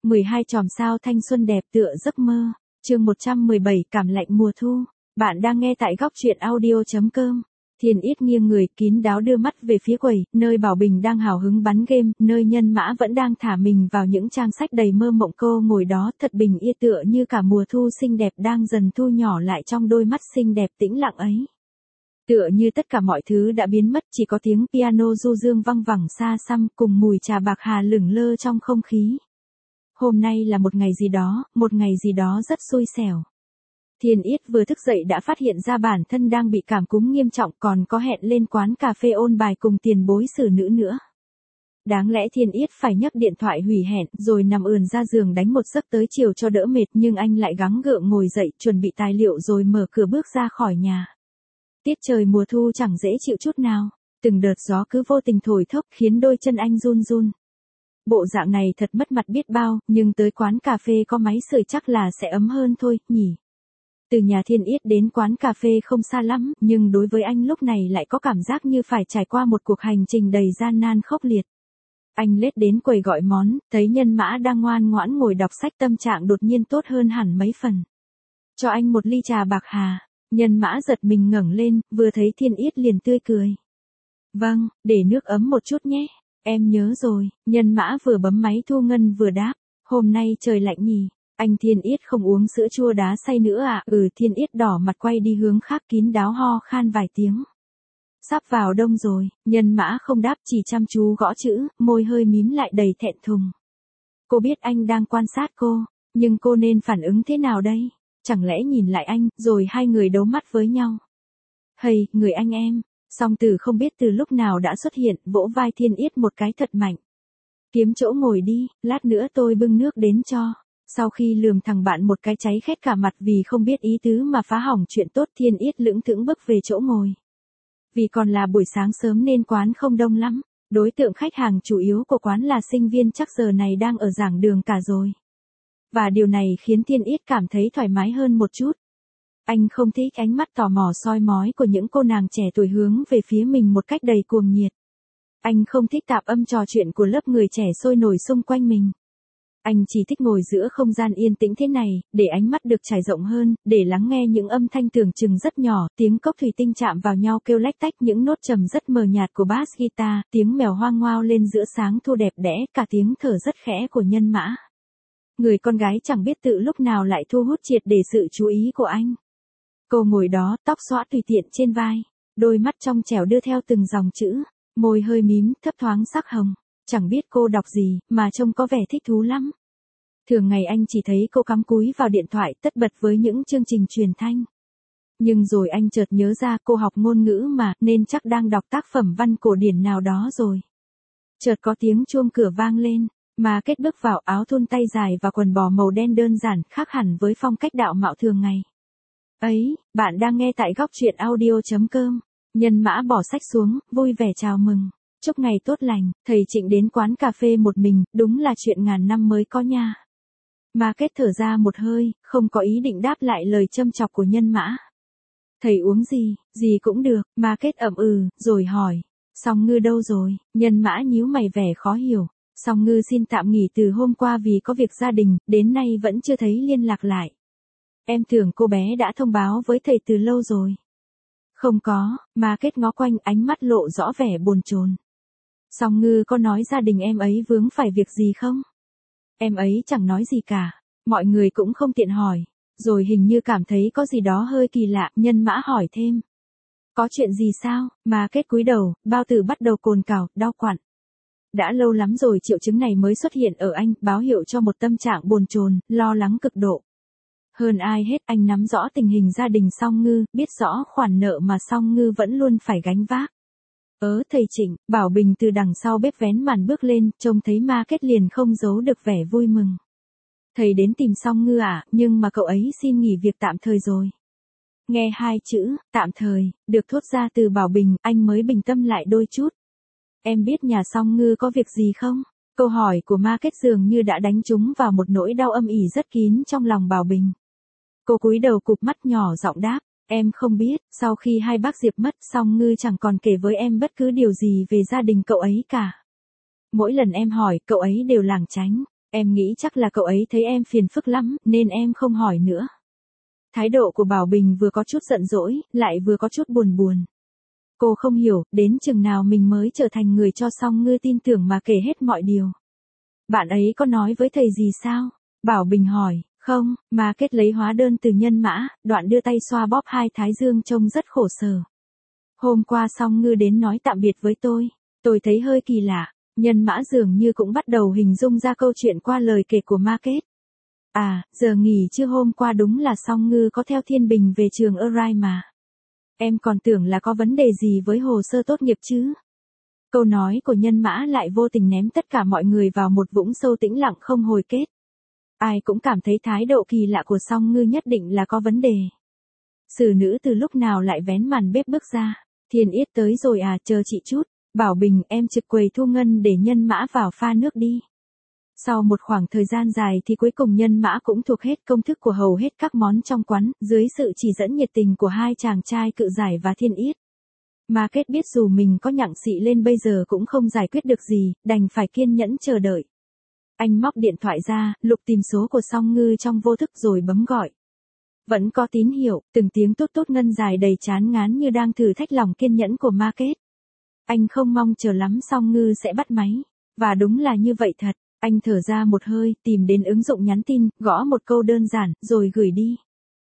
12 chòm sao thanh xuân đẹp tựa giấc mơ. Chương 117 cảm lạnh mùa thu. Bạn đang nghe tại góc truyện audio.com. Thiên Yết nghiêng người kín đáo đưa mắt về phía quầy, nơi Bảo Bình đang hào hứng bắn game, nơi Nhân Mã vẫn đang thả mình vào những trang sách đầy mơ mộng. Cô ngồi đó thật bình yên tựa như cả mùa thu xinh đẹp đang dần thu nhỏ lại trong đôi mắt xinh đẹp tĩnh lặng ấy. Tựa như tất cả mọi thứ đã biến mất, chỉ có tiếng piano du dương văng vẳng xa xăm cùng mùi trà bạc hà lửng lơ trong không khí. Hôm nay là một ngày gì đó rất xui xẻo. Thiên Yết vừa thức dậy đã phát hiện ra bản thân đang bị cảm cúm nghiêm trọng, còn có hẹn lên quán cà phê ôn bài cùng tiền bối xử nữ nữa. Đáng lẽ Thiên Yết phải nhấc điện thoại hủy hẹn rồi nằm ườn ra giường đánh một giấc tới chiều cho đỡ mệt, nhưng anh lại gắng gượng ngồi dậy chuẩn bị tài liệu rồi mở cửa bước ra khỏi nhà. Tiết trời mùa thu chẳng dễ chịu chút nào, từng đợt gió cứ vô tình thổi thốc khiến đôi chân anh run run. Bộ dạng này thật mất mặt biết bao, nhưng tới quán cà phê có máy sưởi chắc là sẽ ấm hơn thôi, nhỉ. Từ nhà Thiên Yết đến quán cà phê không xa lắm, nhưng đối với anh lúc này lại có cảm giác như phải trải qua một cuộc hành trình đầy gian nan khốc liệt. Anh lết đến quầy gọi món, thấy Nhân Mã đang ngoan ngoãn ngồi đọc sách, tâm trạng đột nhiên tốt hơn hẳn mấy phần. Cho anh một ly trà bạc hà. Nhân Mã giật mình ngẩng lên, vừa thấy Thiên Yết liền tươi cười. Vâng, để nước ấm một chút nhé. Em nhớ rồi. Nhân Mã vừa bấm máy thu ngân vừa đáp. Hôm nay trời lạnh nhỉ. Anh Thiên Yết không uống sữa chua đá xay nữa à? Thiên Yết đỏ mặt quay đi hướng khác kín đáo ho khan vài tiếng. Sắp vào đông rồi. Nhân Mã không đáp, chỉ chăm chú gõ chữ, môi hơi mím lại đầy thẹn thùng. Cô biết anh đang quan sát cô, nhưng cô nên phản ứng thế nào đây? Chẳng lẽ nhìn lại anh, rồi hai người đấu mắt với nhau? Hây, người anh em. Song Tử không biết từ lúc nào đã xuất hiện, vỗ vai Thiên Yết một cái thật mạnh. Kiếm chỗ ngồi đi, lát nữa tôi bưng nước đến cho. Sau khi lườm thằng bạn một cái cháy khét cả mặt vì không biết ý tứ mà phá hỏng chuyện tốt, Thiên Yết lững thững bước về chỗ ngồi. Vì còn là buổi sáng sớm nên quán không đông lắm. Đối tượng khách hàng chủ yếu của quán là sinh viên, chắc giờ này đang ở giảng đường cả rồi. Và điều này khiến Thiên Yết cảm thấy thoải mái hơn một chút. Anh không thích ánh mắt tò mò soi mói của những cô nàng trẻ tuổi hướng về phía mình một cách đầy cuồng nhiệt. Anh không thích tạp âm trò chuyện của lớp người trẻ sôi nổi xung quanh mình. Anh chỉ thích ngồi giữa không gian yên tĩnh thế này, để ánh mắt được trải rộng hơn, để lắng nghe những âm thanh tưởng chừng rất nhỏ, tiếng cốc thủy tinh chạm vào nhau kêu lách tách, những nốt trầm rất mờ nhạt của bass guitar, tiếng mèo hoang ngoao lên giữa sáng thu đẹp đẽ, cả tiếng thở rất khẽ của Nhân Mã. Người con gái chẳng biết tự lúc nào lại thu hút triệt để sự chú ý của anh. Cô ngồi đó, tóc xõa tùy tiện trên vai, đôi mắt trong trẻo đưa theo từng dòng chữ, môi hơi mím, thấp thoáng sắc hồng. Chẳng biết cô đọc gì, mà trông có vẻ thích thú lắm. Thường ngày anh chỉ thấy cô cắm cúi vào điện thoại tất bật với những chương trình truyền thanh. Nhưng rồi anh chợt nhớ ra cô học ngôn ngữ mà, nên chắc đang đọc tác phẩm văn cổ điển nào đó rồi. Chợt có tiếng chuông cửa vang lên, mà Kết bước vào, áo thun tay dài và quần bò màu đen đơn giản, khác hẳn với phong cách đạo mạo thường ngày. Ấy, bạn đang nghe tại góc truyện audio.com. Nhân Mã bỏ sách xuống, vui vẻ chào mừng. Chúc ngày tốt lành, thầy Trịnh đến quán cà phê một mình, đúng là chuyện ngàn năm mới có nha. Mà Kết thở ra một hơi, không có ý định đáp lại lời châm chọc của Nhân Mã. Thầy uống gì cũng được, mà Kết ậm rồi hỏi. Song Ngư đâu rồi? Nhân Mã nhíu mày vẻ khó hiểu. Song Ngư xin tạm nghỉ từ hôm qua vì có việc gia đình, đến nay vẫn chưa thấy liên lạc lại. Em tưởng cô bé đã thông báo với thầy từ lâu rồi. Không có, mà Kết ngó quanh, ánh mắt lộ rõ vẻ bồn chồn. Song Ngư có nói gia đình em ấy vướng phải việc gì không? Em ấy chẳng nói gì cả, mọi người cũng không tiện hỏi. Rồi hình như cảm thấy có gì đó hơi kỳ lạ, Nhân Mã hỏi thêm. Có chuyện gì sao? Mà Kết cúi đầu, bao tử bắt đầu cồn cào, đau quặn. Đã lâu lắm rồi triệu chứng này mới xuất hiện ở anh, báo hiệu cho một tâm trạng bồn chồn, lo lắng cực độ. Hơn ai hết anh nắm rõ tình hình gia đình Song Ngư, biết rõ khoản nợ mà Song Ngư vẫn luôn phải gánh vác. Thầy Trịnh, Bảo Bình từ đằng sau bếp vén màn bước lên, trông thấy Ma Kết liền không giấu được vẻ vui mừng. Thầy đến tìm Song Ngư à, nhưng mà cậu ấy xin nghỉ việc tạm thời rồi. Nghe hai chữ, tạm thời, được thốt ra từ Bảo Bình, anh mới bình tâm lại đôi chút. Em biết nhà Song Ngư có việc gì không? Câu hỏi của Ma Kết dường như đã đánh trúng vào một nỗi đau âm ỉ rất kín trong lòng Bảo Bình. Cô cúi đầu cụp mắt nhỏ giọng đáp. Em không biết, sau khi hai bác Diệp mất, Song Ngư chẳng còn kể với em bất cứ điều gì về gia đình cậu ấy cả. Mỗi lần em hỏi, cậu ấy đều lảng tránh. Em nghĩ chắc là cậu ấy thấy em phiền phức lắm, nên em không hỏi nữa. Thái độ của Bảo Bình vừa có chút giận dỗi, lại vừa có chút buồn buồn. Cô không hiểu, đến chừng nào mình mới trở thành người cho Song Ngư tin tưởng mà kể hết mọi điều. Bạn ấy có nói với thầy gì sao? Bảo Bình hỏi, không, mà kết lấy hóa đơn từ Nhân Mã, Đoạn đưa tay xoa bóp hai thái dương trông rất khổ sở. Hôm qua Song Ngư đến nói tạm biệt với tôi thấy hơi kỳ lạ, Nhân Mã dường như cũng bắt đầu hình dung ra câu chuyện qua lời kể của Ma Kết. À, giờ nghỉ trưa hôm qua đúng là Song Ngư có theo Thiên Bình về trường Erai mà. Em còn tưởng là có vấn đề gì với hồ sơ tốt nghiệp chứ. Câu nói của Nhân Mã lại vô tình ném tất cả mọi người vào một vũng sâu tĩnh lặng không hồi kết. Ai cũng cảm thấy thái độ kỳ lạ của Song Ngư nhất định là có vấn đề. Xử nữ từ lúc nào lại vén màn bếp bước ra. Thiên Yết tới rồi à, chờ chị chút. Bảo Bình, em trực quầy thu ngân để Nhân Mã vào pha nước đi. Sau một khoảng thời gian dài thì cuối cùng Nhân Mã cũng thuộc hết công thức của hầu hết các món trong quán, dưới sự chỉ dẫn nhiệt tình của hai chàng trai Cự Giải và Thiên Yết. Ma Kết biết dù mình có nhặng xị lên bây giờ cũng không giải quyết được gì, đành phải kiên nhẫn chờ đợi. Anh móc điện thoại ra, lục tìm số của Song Ngư trong vô thức rồi bấm gọi. Vẫn có tín hiệu, từng tiếng tút tút ngân dài đầy chán ngán như đang thử thách lòng kiên nhẫn của Ma Kết. Anh không mong chờ lắm Song Ngư sẽ bắt máy. Và đúng là như vậy thật. Anh thở ra một hơi, tìm đến ứng dụng nhắn tin, gõ một câu đơn giản, rồi gửi đi.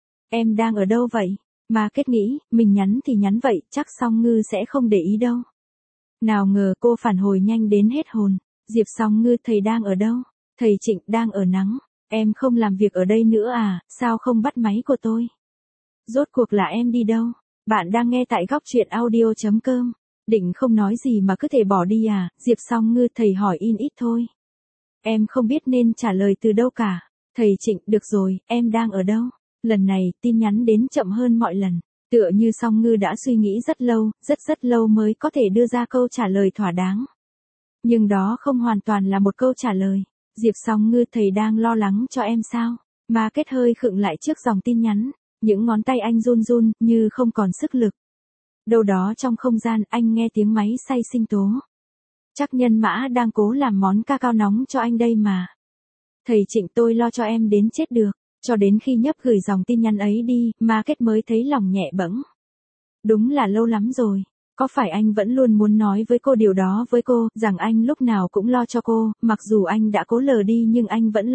Em đang ở đâu vậy? Ma Kết nghĩ, mình nhắn thì nhắn vậy, chắc Song Ngư sẽ không để ý đâu. Nào ngờ cô phản hồi nhanh đến hết hồn. Diệp Song Ngư, thầy đang ở đâu? Thầy Trịnh đang ở Nắng. Em không làm việc ở đây nữa à, sao không bắt máy của tôi? Rốt cuộc là em đi đâu? Bạn đang nghe tại góc truyện audio.com. Định không nói gì mà cứ thể bỏ đi à, Diệp Song Ngư, thầy hỏi in ít thôi. Em không biết nên trả lời từ đâu cả. Thầy Trịnh, được rồi, em đang ở đâu? Lần này, tin nhắn đến chậm hơn mọi lần. Tựa như Song Ngư đã suy nghĩ rất lâu, rất lâu mới có thể đưa ra câu trả lời thỏa đáng. Nhưng đó không hoàn toàn là một câu trả lời. Diệp Song Ngư, thầy đang lo lắng cho em sao? Ma Kết hơi khựng lại trước dòng tin nhắn. Những ngón tay anh run run, như không còn sức lực. Đâu đó trong không gian, anh nghe tiếng máy xay sinh tố. Chắc Nhân Mã đang cố làm món ca cao nóng cho anh đây mà. Thầy Trịnh, tôi lo cho em đến chết được. Cho đến khi nhấp gửi dòng tin nhắn ấy đi, Ma Kết mới thấy lòng nhẹ bẫng. Đúng là lâu lắm rồi. Có phải anh vẫn luôn muốn nói với cô điều đó với cô, rằng anh lúc nào cũng lo cho cô, mặc dù anh đã cố lờ đi nhưng anh vẫn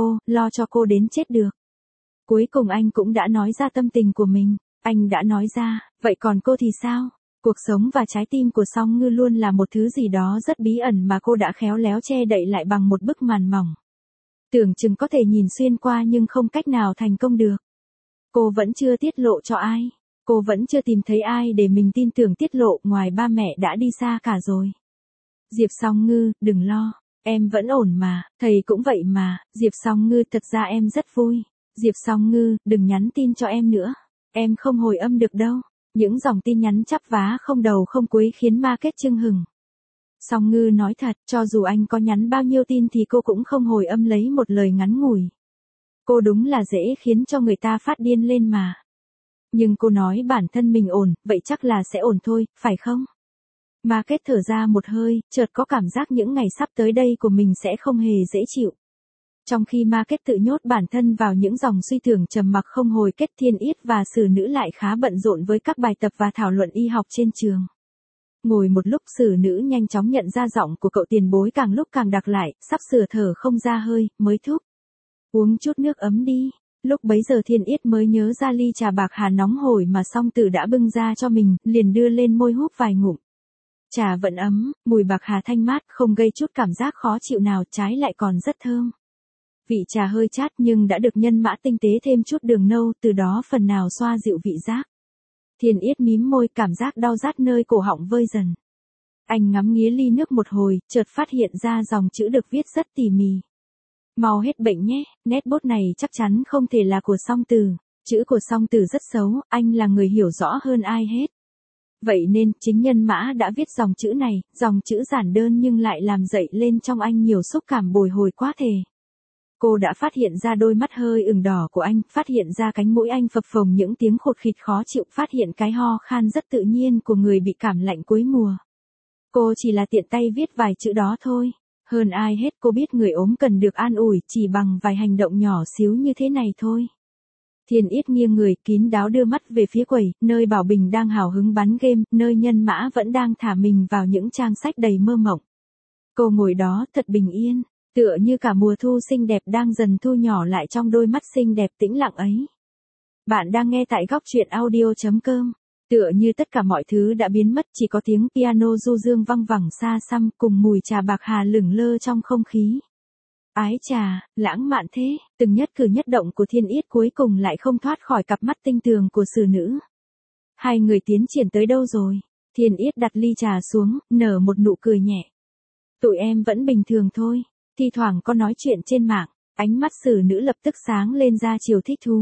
lo cho cô đến chết được. Cuối cùng anh cũng đã nói ra tâm tình của mình. Anh đã nói ra, vậy còn cô thì sao? Cuộc sống và trái tim của Song Ngư luôn là một thứ gì đó rất bí ẩn mà cô đã khéo léo che đậy lại bằng một bức màn mỏng. Tưởng chừng có thể nhìn xuyên qua nhưng không cách nào thành công được. Cô vẫn chưa tiết lộ cho ai. Cô vẫn chưa tìm thấy ai để mình tin tưởng tiết lộ, ngoài ba mẹ đã đi xa cả rồi. Diệp Song Ngư, đừng lo. Em vẫn ổn mà, thầy cũng vậy mà. Diệp Song Ngư, thật ra em rất vui. Diệp Song Ngư, đừng nhắn tin cho em nữa. Em không hồi âm được đâu. Những dòng tin nhắn chắp vá không đầu không cuối khiến Ma Kết chưng hừng. Song Ngư nói thật, cho dù anh có nhắn bao nhiêu tin thì cô cũng không hồi âm lấy một lời ngắn ngủi. Cô đúng là dễ khiến cho người ta phát điên lên mà. Nhưng cô nói bản thân mình ổn, vậy chắc là sẽ ổn thôi, phải không? Ma Kết thở ra một hơi, chợt có cảm giác những ngày sắp tới đây của mình sẽ không hề dễ chịu. Trong khi Ma Kết tự nhốt bản thân vào những dòng suy tưởng trầm mặc không hồi kết, Thiên Yết và Sử Nữ lại khá bận rộn với các bài tập và thảo luận y học trên trường. Ngồi một lúc, Sử Nữ nhanh chóng nhận ra giọng của cậu tiền bối càng lúc càng đặc lại, sắp sửa thở không ra hơi, mới thúc. Uống chút nước ấm đi. Lúc bấy giờ Thiên Yết mới nhớ ra ly trà bạc hà nóng hổi mà Song Tử đã bưng ra cho mình, liền đưa lên môi húp vài ngụm. Trà vẫn ấm, mùi bạc hà thanh mát, không gây chút cảm giác khó chịu nào, trái lại còn rất thơm. Vị trà hơi chát nhưng đã được Nhân Mã tinh tế thêm chút đường nâu, từ đó phần nào xoa dịu vị giác. Thiên Yết mím môi, cảm giác đau rát nơi cổ họng vơi dần. Anh ngắm nghía ly nước một hồi, chợt phát hiện ra dòng chữ được viết rất tỉ mỉ. Mau hết bệnh nhé, nét bút này chắc chắn không thể là của Song Tử. Chữ của Song Tử rất xấu, anh là người hiểu rõ hơn ai hết. Vậy nên, chính Nhân Mã đã viết dòng chữ này, dòng chữ giản đơn nhưng lại làm dậy lên trong anh nhiều xúc cảm bồi hồi quá thể. Cô đã phát hiện ra đôi mắt hơi ửng đỏ của anh, phát hiện ra cánh mũi anh phập phồng những tiếng khụt khịt khó chịu, phát hiện cái ho khan rất tự nhiên của người bị cảm lạnh cuối mùa. Cô chỉ là tiện tay viết vài chữ đó thôi. Hơn ai hết cô biết người ốm cần được an ủi chỉ bằng vài hành động nhỏ xíu như thế này thôi. Thiên Yết nghiêng người kín đáo đưa mắt về phía quầy, nơi Bảo Bình đang hào hứng bắn game, nơi Nhân Mã vẫn đang thả mình vào những trang sách đầy mơ mộng. Cô ngồi đó thật bình yên, tựa như cả mùa thu xinh đẹp đang dần thu nhỏ lại trong đôi mắt xinh đẹp tĩnh lặng ấy. Bạn đang nghe tại góc truyện audio.com. Tựa như tất cả mọi thứ đã biến mất, chỉ có tiếng piano du dương văng vẳng xa xăm cùng mùi trà bạc hà lửng lơ trong không khí. Ái chà, lãng mạn thế, từng nhất cử nhất động của Thiên Yết cuối cùng lại không thoát khỏi cặp mắt tinh tường của xử nữ. Hai người tiến triển tới đâu rồi? Thiên Yết đặt ly trà xuống, nở một nụ cười nhẹ. Tụi em vẫn bình thường thôi, thi thoảng có nói chuyện trên mạng, ánh mắt xử nữ lập tức sáng lên ra chiều thích thú.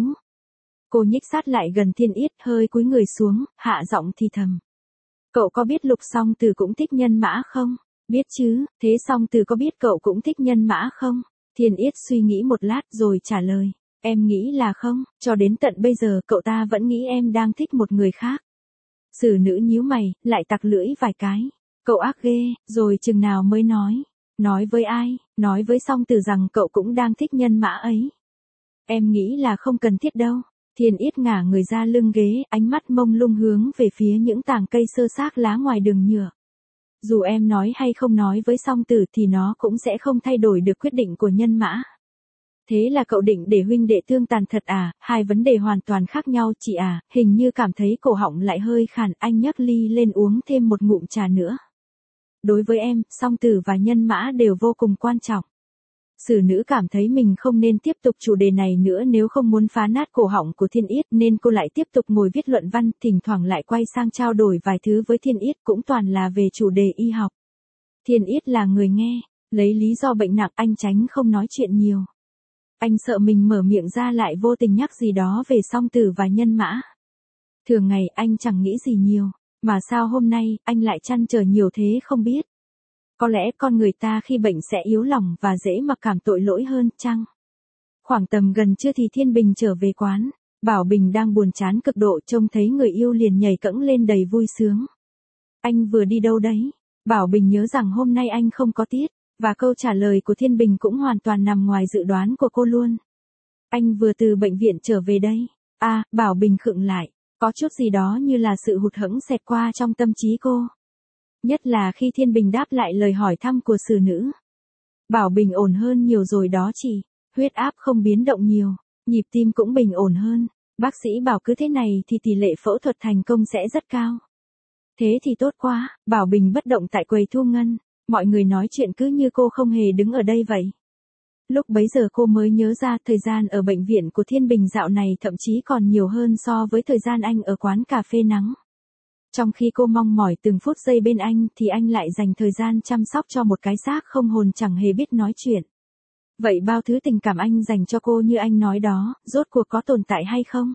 Cô nhích sát lại gần Thiên Yết, hơi cúi người xuống, hạ giọng thì thầm. Cậu có biết Lục Song Từ cũng thích Nhân Mã không? Biết chứ, thế Song Từ có biết cậu cũng thích Nhân Mã không? Thiên Yết suy nghĩ một lát rồi trả lời. Em nghĩ là không, cho đến tận bây giờ cậu ta vẫn nghĩ em đang thích một người khác. Xử nữ nhíu mày, lại tặc lưỡi vài cái. Cậu ác ghê, rồi chừng nào mới nói. Nói với ai? Nói với Song Từ rằng cậu cũng đang thích Nhân Mã ấy. Em nghĩ là không cần thiết đâu. Thiên Yết ngả người ra lưng ghế, ánh mắt mông lung hướng về phía những tàng cây sơ xác lá ngoài đường nhựa. Dù em nói hay không nói với Song Tử thì nó cũng sẽ không thay đổi được quyết định của Nhân Mã. Thế là cậu định để huynh đệ thương tàn thật à? Hai vấn đề hoàn toàn khác nhau chị à. Hình như cảm thấy cổ họng lại hơi khàn, anh nhấc ly lên uống thêm một ngụm trà nữa. Đối với em, Song Tử và Nhân Mã đều vô cùng quan trọng. Xử nữ cảm thấy mình không nên tiếp tục chủ đề này nữa nếu không muốn phá nát cổ họng của Thiên Yết, nên cô lại tiếp tục ngồi viết luận văn, thỉnh thoảng lại quay sang trao đổi vài thứ với Thiên Yết, cũng toàn là về chủ đề y học. Thiên Yết là người nghe, lấy lý do bệnh nặng anh tránh không nói chuyện nhiều. Anh sợ mình mở miệng ra lại vô tình nhắc gì đó về Song Tử và Nhân Mã. Thường ngày anh chẳng nghĩ gì nhiều, mà sao hôm nay anh lại trăn trở nhiều thế không biết. Có lẽ con người ta khi bệnh sẽ yếu lòng và dễ mặc cảm tội lỗi hơn chăng? Khoảng tầm gần trưa thì Thiên Bình trở về quán. Bảo Bình đang buồn chán cực độ, trông thấy người yêu liền nhảy cẫng lên đầy vui sướng. Anh vừa đi đâu đấy? Bảo Bình nhớ rằng hôm nay anh không có tiết, và câu trả lời của Thiên Bình cũng hoàn toàn nằm ngoài dự đoán của cô luôn. Anh vừa từ bệnh viện trở về đây. À, Bảo Bình khựng lại, có chút gì đó như là sự hụt hẫng xẹt qua trong tâm trí cô. Nhất là khi Thiên Bình đáp lại lời hỏi thăm của xử nữ. Bảo Bình ổn hơn nhiều rồi đó chị, huyết áp không biến động nhiều, nhịp tim cũng bình ổn hơn, bác sĩ bảo cứ thế này thì tỷ lệ phẫu thuật thành công sẽ rất cao. Thế thì tốt quá, Bảo Bình bất động tại quầy thu ngân, mọi người nói chuyện cứ như cô không hề đứng ở đây vậy. Lúc bấy giờ cô mới nhớ ra thời gian ở bệnh viện của Thiên Bình dạo này thậm chí còn nhiều hơn so với thời gian anh ở quán cà phê nắng. Trong khi cô mong mỏi từng phút giây bên anh thì anh lại dành thời gian chăm sóc cho một cái xác không hồn chẳng hề biết nói chuyện. Vậy bao thứ tình cảm anh dành cho cô như anh nói đó, rốt cuộc có tồn tại hay không?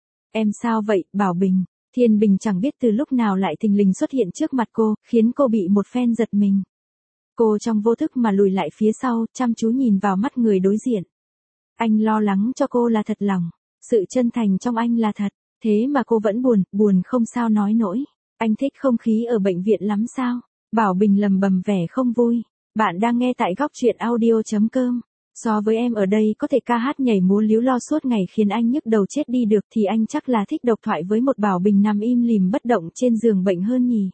Em sao vậy, Bảo Bình? Thiên Bình chẳng biết từ lúc nào lại thình lình xuất hiện trước mặt cô, khiến cô bị một phen giật mình. Cô trong vô thức mà lùi lại phía sau, chăm chú nhìn vào mắt người đối diện. Anh lo lắng cho cô là thật lòng, sự chân thành trong anh là thật. Thế mà cô vẫn buồn không sao nói nổi. Anh thích không khí ở bệnh viện lắm sao? Bảo Bình lầm bầm vẻ không vui. Bạn đang nghe tại góc truyện audio.com. So với em ở đây có thể ca hát nhảy múa líu lo suốt ngày khiến anh nhức đầu chết đi được thì anh chắc là thích độc thoại với một Bảo Bình nằm im lìm bất động trên giường bệnh hơn nhỉ?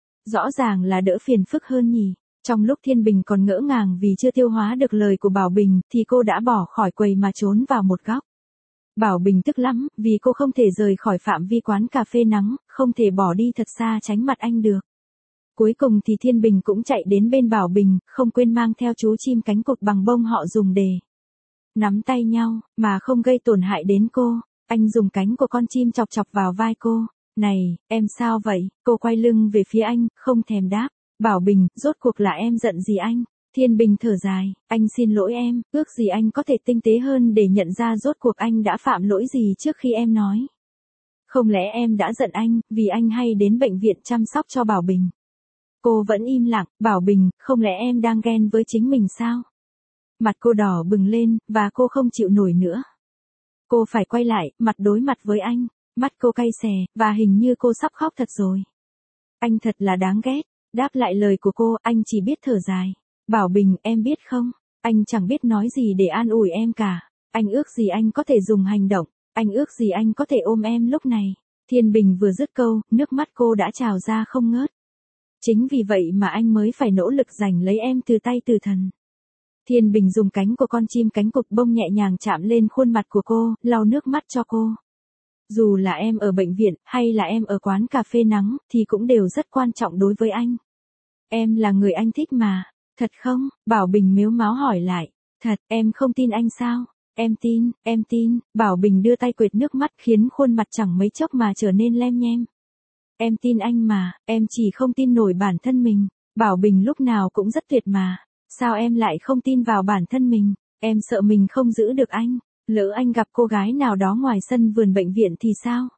Rõ ràng là đỡ phiền phức hơn nhỉ? Trong lúc Thiên Bình còn ngỡ ngàng vì chưa tiêu hóa được lời của Bảo Bình thì cô đã bỏ khỏi quầy mà trốn vào một góc. Bảo Bình tức lắm, vì cô không thể rời khỏi phạm vi quán cà phê nắng, không thể bỏ đi thật xa tránh mặt anh được. Cuối cùng thì Thiên Bình cũng chạy đến bên Bảo Bình, không quên mang theo chú chim cánh cụt bằng bông họ dùng để nắm tay nhau, mà không gây tổn hại đến cô. Anh dùng cánh của con chim chọc chọc vào vai cô. Này, em sao vậy? Cô quay lưng về phía anh, không thèm đáp. Bảo Bình, rốt cuộc là em giận gì anh? Thiên Bình thở dài, anh xin lỗi em, ước gì anh có thể tinh tế hơn để nhận ra rốt cuộc anh đã phạm lỗi gì trước khi em nói. Không lẽ em đã giận anh, vì anh hay đến bệnh viện chăm sóc cho Bảo Bình? Cô vẫn im lặng, Bảo Bình, không lẽ em đang ghen với chính mình sao? Mặt cô đỏ bừng lên, và cô không chịu nổi nữa. Cô phải quay lại, mặt đối mặt với anh, mắt cô cay xè, và hình như cô sắp khóc thật rồi. Anh thật là đáng ghét, đáp lại lời của cô, anh chỉ biết thở dài. Bảo Bình, em biết không, anh chẳng biết nói gì để an ủi em cả. Anh ước gì anh có thể dùng hành động, anh ước gì anh có thể ôm em lúc này. Thiên Bình vừa dứt câu, nước mắt cô đã trào ra không ngớt. Chính vì vậy mà anh mới phải nỗ lực giành lấy em từ tay Từ Thần. Thiên Bình dùng cánh của con chim cánh cụt bông nhẹ nhàng chạm lên khuôn mặt của cô, lau nước mắt cho cô. Dù là em ở bệnh viện, hay là em ở quán cà phê nắng, thì cũng đều rất quan trọng đối với anh. Em là người anh thích mà. Thật không? Bảo Bình mếu máo hỏi lại. Thật, em không tin anh sao? Em tin. Bảo Bình đưa tay quệt nước mắt khiến khuôn mặt chẳng mấy chốc mà trở nên lem nhem. Em tin anh mà, em chỉ không tin nổi bản thân mình. Bảo Bình lúc nào cũng rất tuyệt mà. Sao em lại không tin vào bản thân mình? Em sợ mình không giữ được anh. Lỡ anh gặp cô gái nào đó ngoài sân vườn bệnh viện thì sao?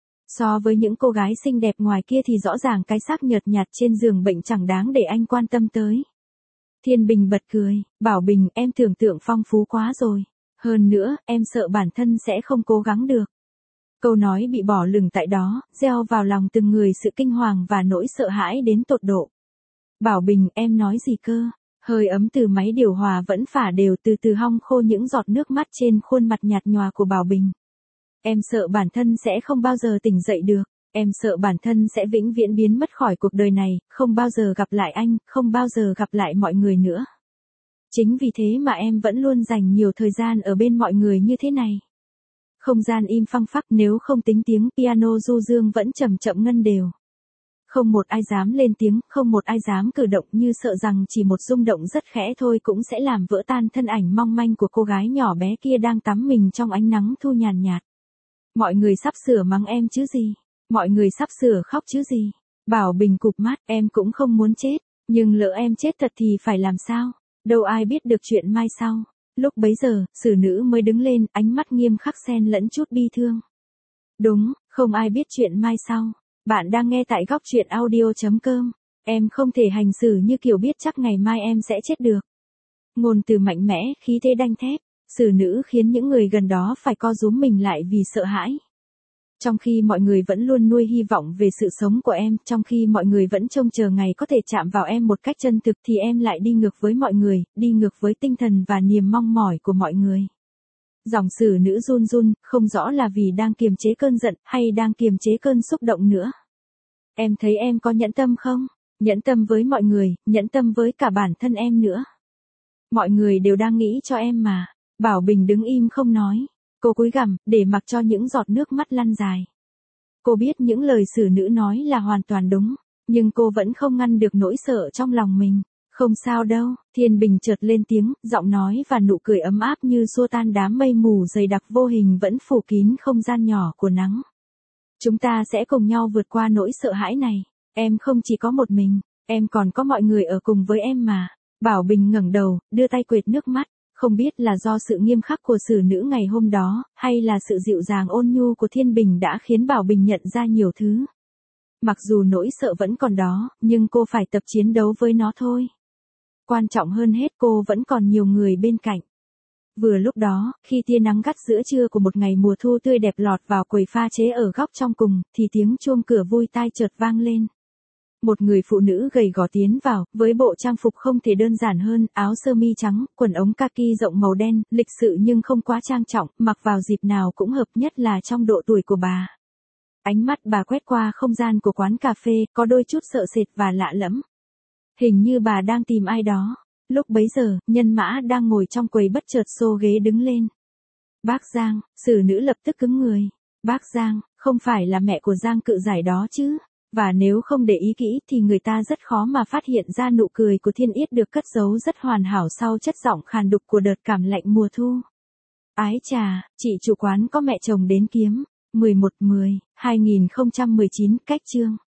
So với những cô gái xinh đẹp ngoài kia thì rõ ràng cái xác nhợt nhạt trên giường bệnh chẳng đáng để anh quan tâm tới. Thiên Bình bật cười, Bảo Bình, em tưởng tượng phong phú quá rồi. Hơn nữa, em sợ bản thân sẽ không cố gắng được. Câu nói bị bỏ lửng tại đó, gieo vào lòng từng người sự kinh hoàng và nỗi sợ hãi đến tột độ. Bảo Bình, em nói gì cơ? Hơi ấm từ máy điều hòa vẫn phả đều từ từ hong khô những giọt nước mắt trên khuôn mặt nhạt nhòa của Bảo Bình. Em sợ bản thân sẽ không bao giờ tỉnh dậy được. Em sợ bản thân sẽ vĩnh viễn biến mất khỏi cuộc đời này, không bao giờ gặp lại anh, không bao giờ gặp lại mọi người nữa. Chính vì thế mà em vẫn luôn dành nhiều thời gian ở bên mọi người như thế này. Không gian im phăng phắc, nếu không tính tiếng piano du dương vẫn chậm chậm ngân đều. Không một ai dám lên tiếng, không một ai dám cử động, như sợ rằng chỉ một rung động rất khẽ thôi cũng sẽ làm vỡ tan thân ảnh mong manh của cô gái nhỏ bé kia đang tắm mình trong ánh nắng thu nhàn nhạt. Mọi người sắp sửa mắng em chứ gì? Mọi người sắp sửa khóc chứ gì? Bảo Bình cụp mắt, em cũng không muốn chết, nhưng lỡ em chết thật thì phải làm sao? Đâu ai biết được chuyện mai sau. Lúc bấy giờ, xử nữ mới đứng lên, ánh mắt nghiêm khắc xen lẫn chút bi thương. Đúng, không ai biết chuyện mai sau. Bạn đang nghe tại góc truyện audio.com. Em không thể hành xử như kiểu biết chắc ngày mai em sẽ chết được. Ngôn từ mạnh mẽ, khí thế đanh thép, xử nữ khiến những người gần đó phải co rúm mình lại vì sợ hãi. Trong khi mọi người vẫn luôn nuôi hy vọng về sự sống của em, trong khi mọi người vẫn trông chờ ngày có thể chạm vào em một cách chân thực thì em lại đi ngược với mọi người, đi ngược với tinh thần và niềm mong mỏi của mọi người. Dòng xử nữ run run, không rõ là vì đang kiềm chế cơn giận hay đang kiềm chế cơn xúc động nữa. Em thấy em có nhẫn tâm không? Nhẫn tâm với mọi người, nhẫn tâm với cả bản thân em nữa. Mọi người đều đang nghĩ cho em mà. Bảo Bình đứng im không nói. Cô cúi gằm, để mặc cho những giọt nước mắt lăn dài. Cô biết những lời xử nữ nói là hoàn toàn đúng, nhưng cô vẫn không ngăn được nỗi sợ trong lòng mình. Không sao đâu, Thiên Bình chợt lên tiếng, giọng nói và nụ cười ấm áp như xua tan đám mây mù dày đặc vô hình vẫn phủ kín không gian nhỏ của nắng. Chúng ta sẽ cùng nhau vượt qua nỗi sợ hãi này. Em không chỉ có một mình, em còn có mọi người ở cùng với em mà. Bảo Bình ngẩng đầu, đưa tay quệt nước mắt. Không biết là do sự nghiêm khắc của xử nữ ngày hôm đó, hay là sự dịu dàng ôn nhu của Thiên Bình đã khiến Bảo Bình nhận ra nhiều thứ. Mặc dù nỗi sợ vẫn còn đó, nhưng cô phải tập chiến đấu với nó thôi. Quan trọng hơn hết, cô vẫn còn nhiều người bên cạnh. Vừa lúc đó, khi tia nắng gắt giữa trưa của một ngày mùa thu tươi đẹp lọt vào quầy pha chế ở góc trong cùng, thì tiếng chuông cửa vui tai chợt vang lên. Một người phụ nữ gầy gò tiến vào, với bộ trang phục không thể đơn giản hơn, áo sơ mi trắng, quần ống kaki rộng màu đen, lịch sự nhưng không quá trang trọng, mặc vào dịp nào cũng hợp, nhất là trong độ tuổi của bà. Ánh mắt bà quét qua không gian của quán cà phê, có đôi chút sợ sệt và lạ lẫm. Hình như bà đang tìm ai đó. Lúc bấy giờ, Nhân Mã đang ngồi trong quầy bất chợt xô ghế đứng lên. Bác Giang, xử nữ lập tức cứng người. Bác Giang, không phải là mẹ của Giang Cự Giải đó chứ? Và nếu không để ý kỹ thì người ta rất khó mà phát hiện ra nụ cười của Thiên Yết được cất giấu rất hoàn hảo sau chất giọng khàn đục của đợt cảm lạnh mùa thu. Ái chà, chị chủ quán có mẹ chồng đến kiếm. 11/10/2019 cách chương.